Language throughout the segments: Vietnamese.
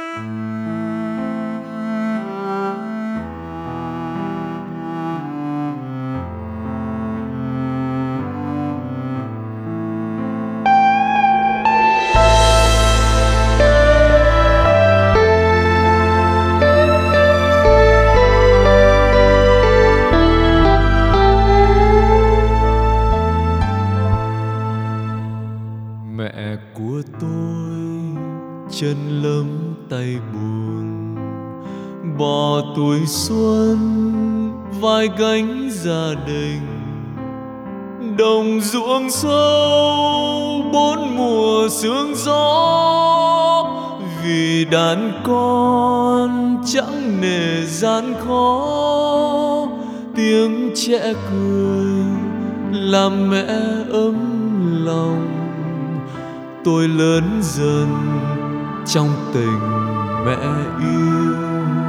Mẹ của tôi chân lấm tay buồn, bỏ tuổi xuân vai gánh gia đình. Đồng ruộng sâu bốn mùa sương gió, vì đàn con chẳng nề gian khó. Tiếng trẻ cười làm mẹ ấm lòng, tôi lớn dần trong tình mẹ yêu.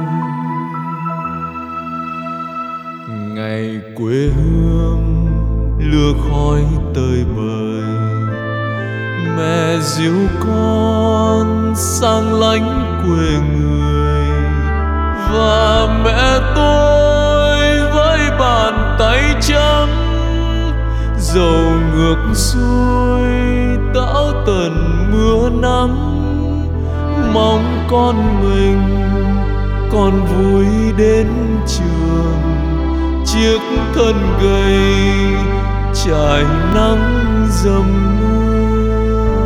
Ngày quê hương lửa khói tơi bời, mẹ dìu con sang lánh quê người. Và mẹ tôi với bàn tay trắng, dầu ngược xuôi tảo tần mưa nắng. Mong con mình còn vui đến trường, chiếc thân gầy trải nắng dầm mưa.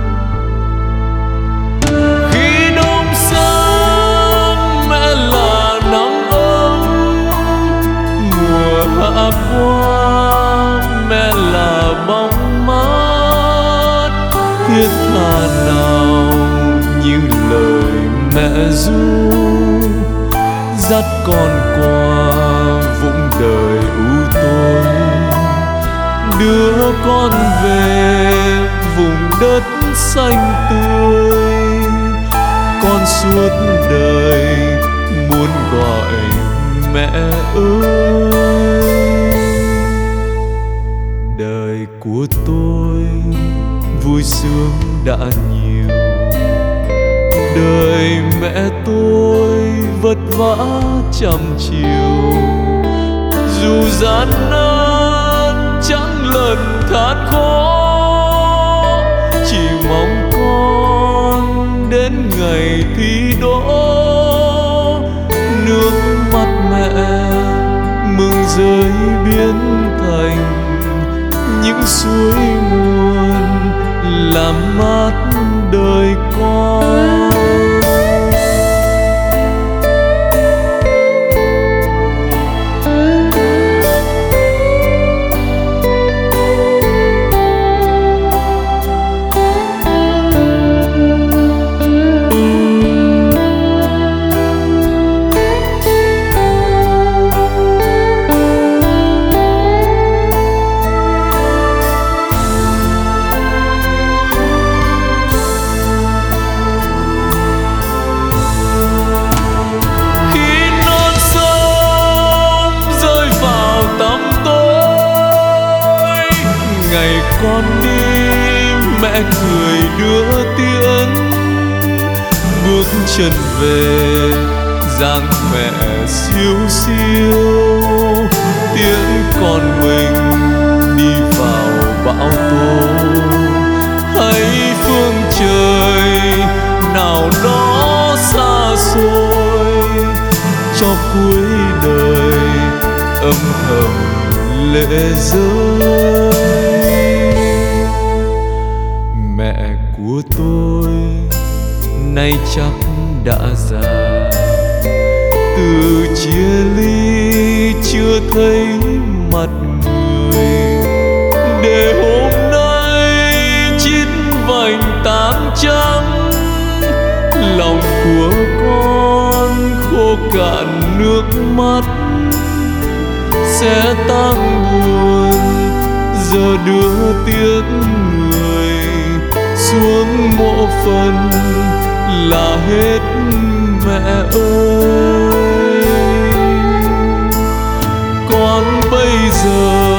Khi đông sang mẹ là nắng ấm, mùa hạ qua mẹ là bóng mát. Thiết tha nào như lời mẹ ru, dắt con qua vũng đời u tối. Đưa con về vùng đất xanh tươi, con suốt đời muốn gọi mẹ ơi. Đời của tôi vui sướng đã nhiều, đời mẹ tôi vất vả trăm chiều. Dù gian nan chẳng lần than khó, chỉ mong con đến ngày thi đỗ. Nước mắt mẹ mừng rơi biến thành những suối nguồn, làm mát đời con. Ngày con đi mẹ cười đưa tiễn, bước chân về dáng mẹ siêu siêu. Tiễn con mình đi vào bão tố, hay phương trời nào đó xa xôi. Cho cuối đời âm thầm lệ rơi. Mẹ của tôi nay chắc đã già, từ chia ly chưa thấy mặt người. Để hôm nay chín vành tán trắng, lòng của con khô cạn nước mắt. Sẽ tan buồn giờ đưa tiếc người, xuống mộ phần là hết mẹ ơi. Con bây giờ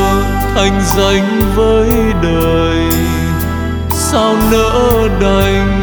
thành danh với đời, sao nỡ đành